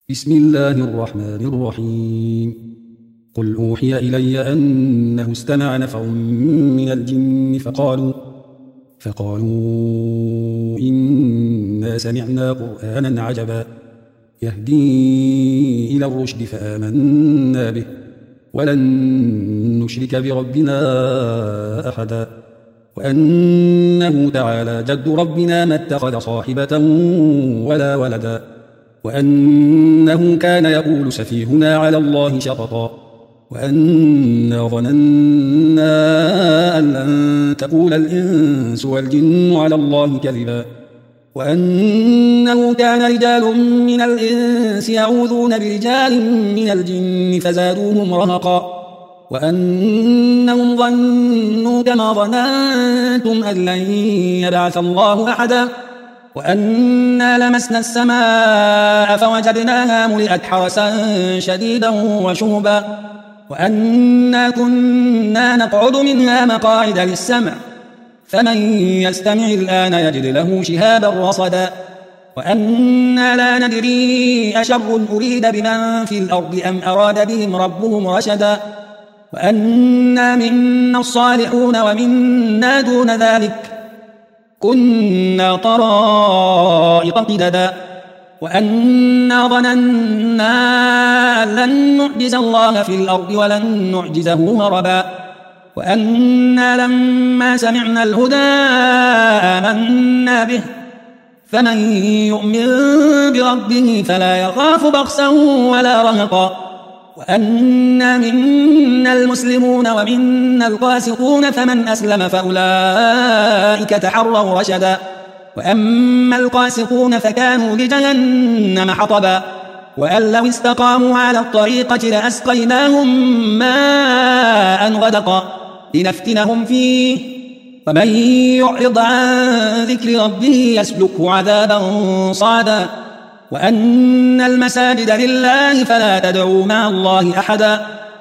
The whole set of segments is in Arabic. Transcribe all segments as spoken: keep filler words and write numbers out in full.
بسم الله الرحمن الرحيم. قل أوحي إلي أنه استمع نفر من الجن فقالوا فقالوا إنا سمعنا قرآنا عجبا يهدي إلى الرشد فآمنا به ولن نشرك بربنا أحدا وأنه تعالى جد ربنا ما اتخذ صاحبة ولا ولدا وأنه كان يقول سفيهنا على الله شططا وأنا ظننا أن لن تقول الإنس والجن على الله كذبا وأنه كان رجال من الإنس يعوذون برجال من الجن فزادوهم رهقا وأنهم ظنوا كما ظننتم أن لن يبعث الله أحدا وأنا لمسنا السماء فوجدناها ملئت حرسا شديدا وشهبا وأنا كنا نقعد منها مقاعد للسمع فمن يستمع الآن يجد له شهابا رصدا وأنا لا ندري أشر أريد بمن في الأرض أم أراد بهم ربهم رشدا وأنا منا الصالحون ومنا دون ذلك كنا طرائق قددا وأنا ظننا أن لن نعجز الله في الأرض ولن نعجزه هربا وأنا لما سمعنا الهدى آمنا به فمن يؤمن بربه فلا يخاف بخسا ولا رهقا وأنا منا المسلمون ومنا القاسطون فمن أسلم فأولئك تحروا رشدا وأما القاسطون فكانوا لجهنم حطبا وأن لو استقاموا على الطريقة لأسقيناهم ماء غدقا لنفتنهم فيه ومن يعرض عن ذكر ربه يسلكه عذابا صعدا وأن المساجد لله فلا تدعوا مع الله أحدا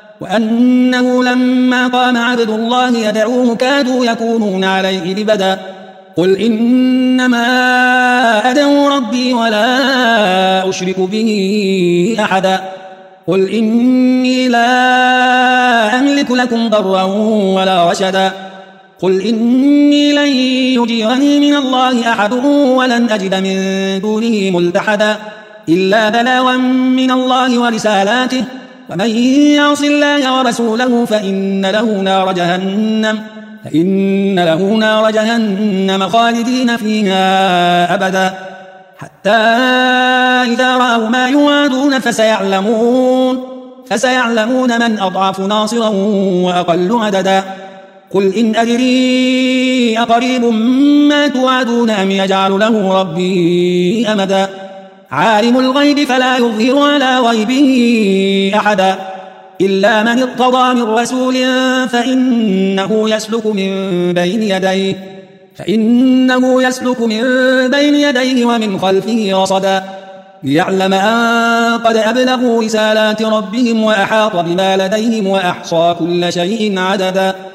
وأنه لما قام عبد الله يدعوه كادوا يكونون عليه لبدا قل إنما أدعو ربي ولا أشرك به أحدا قل إني لا أملك لكم ضرا ولا رشدا قل إني لن يجيرني من الله أحد ولن أجد من دونه ملتحدا إلا بلاغا من الله ورسالاته ومن يعص الله ورسوله فإن له نار جهنم فإن له نار جهنم خالدين فيها أبدا حتى إذا رأوا ما يوعدون فسيعلمون فسيعلمون من أضعف ناصرا وأقل عددا قل إن أدري أقريب ما توعدون أم يجعل له ربي أمدا عالم الغيب فلا يظهر على غيبه أحدا إلا من ارتضى من رسول فإنه يسلك من بين يديه فإنه يسلك من بين يديه ومن خلفه رصدا ليعلم أن قد أبلغوا رسالات ربهم وأحاط بما لديهم وأحصى كل شيء عددا